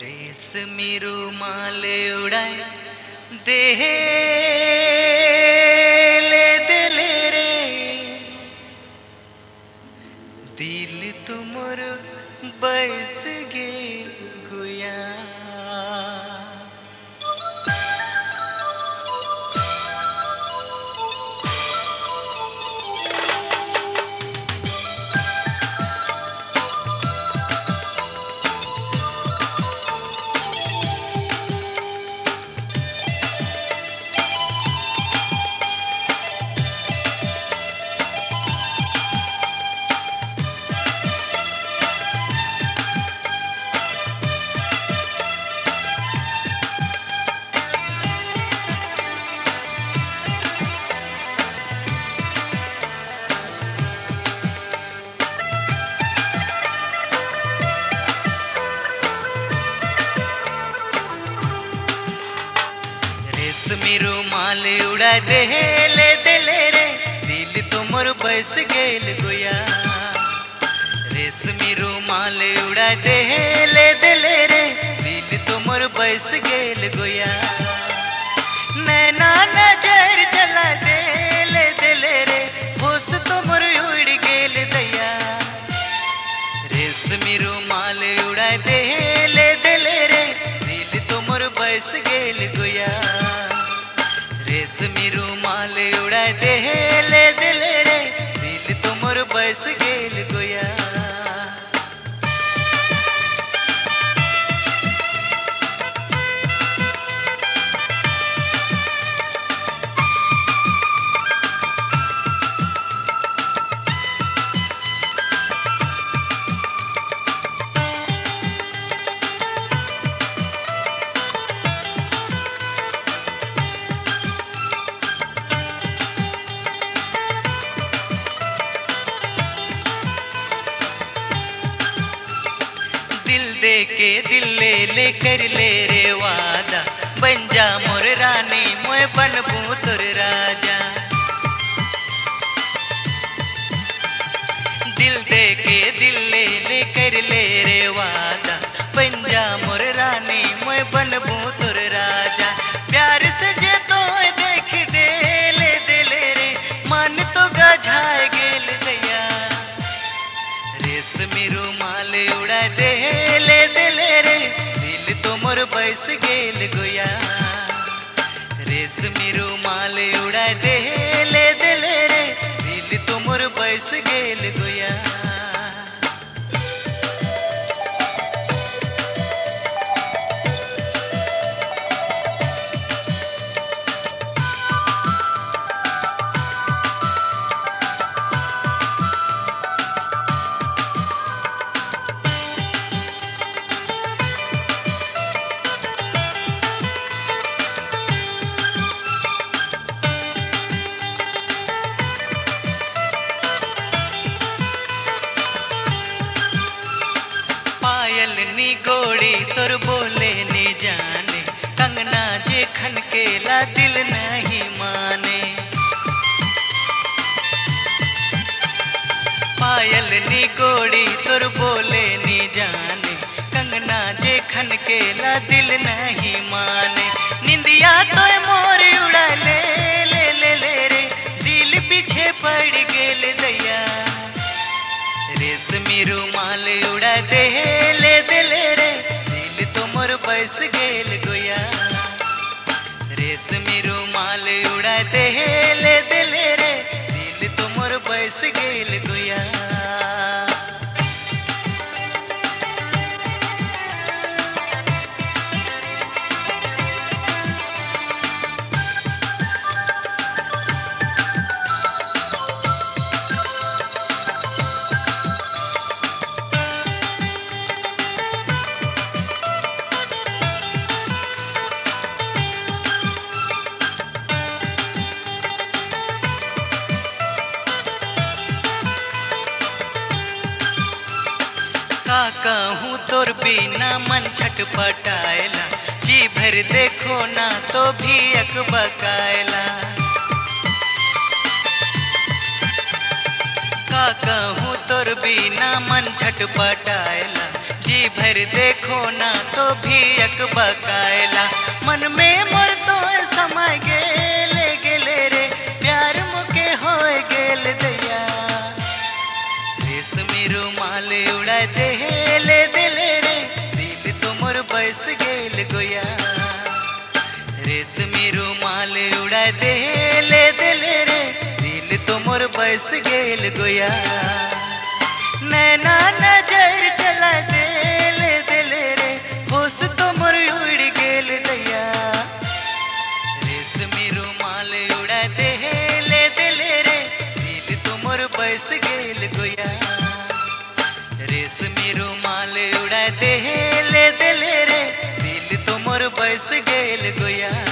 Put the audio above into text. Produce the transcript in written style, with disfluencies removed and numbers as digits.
रेशमी रुमाल उड़ाए देले दिले रे दिल तुमर बस गेल गुया। रेशमी रुमाल उड़ा देले दिले रे दिल तुमर बस गेल गुया। रेशमी रुमाल उड़ा देले दिले रे दिल तुमर बस गेल गुया। नैना नजर चला देले दिले रे होश तुमर उड़ गेल दैया। रेशमी रुमाल उड़ा देले दिले रे दिल तुमर बस गेल गुया। रेशमी रुमाल उड़ा देले दिले रे दिल तुमर बस गेल गुया। दिल दे के दिल ले कर ले रे वादा बन जा मोर रानी मोय बनबू तोर राजा। दिल दे के दिल ले कर ले रे वादा बन जा मोर रानी मोय बनबू तोर राजा। प्यार से जे तो देख देले दिले रे मन तो गझाए गेल दैया। रेशमी रुमाल उड़ा देले दिले रे दिल तुमर बस गेल गुया। रेशमी रुमाल उड़ा देले दिले रे दिल तुमर बस गेल गुया। पायल नी गोड़ी तोर बोले नी जाने कंगना जे खनकेला दिल नहीं माने। पायल नी गोड़ी तोर बोले नी जाने कंगना जे खनकेला दिल नहीं माने। निंदिया तो मोर उड़ा ले रे दिल पीछे पड़ गेल दैया। रेशमी रुमाल उड़ा देले दिले रे दिल तुमर बस गेल गुया। रेशमी रुमाल उड़ा देले दिले रे दिल तुमर बस गेल गुया। का कहूँ तोर बिना मन छटपटाएला जी भर देखो ना तो भी अकबकाएला। का कहूँ तोर बिना मन छटपटाएला जी भर देखो ना तो भी अक बकायला मन में मोर तो समय गेले गेले रे प्यार मुके होए गेल दैया रेशमी रुमाल उड़ा देले दिले रे दिल तो मोर बस गेल गोया रेशमी रुमाल उड़ा देले दिले रे दिल तो मोर बस गेल गोया नैना नजर चला देले दिले रे होश तो मोर उड़ गेल दैया रेशमी रुमाल उड़ा देले दिले रे दिल तो मोर बस गेल गोया रेशमी रुमाल उड़ा देले दिले रे दिल तो मोर बस गेल गोया।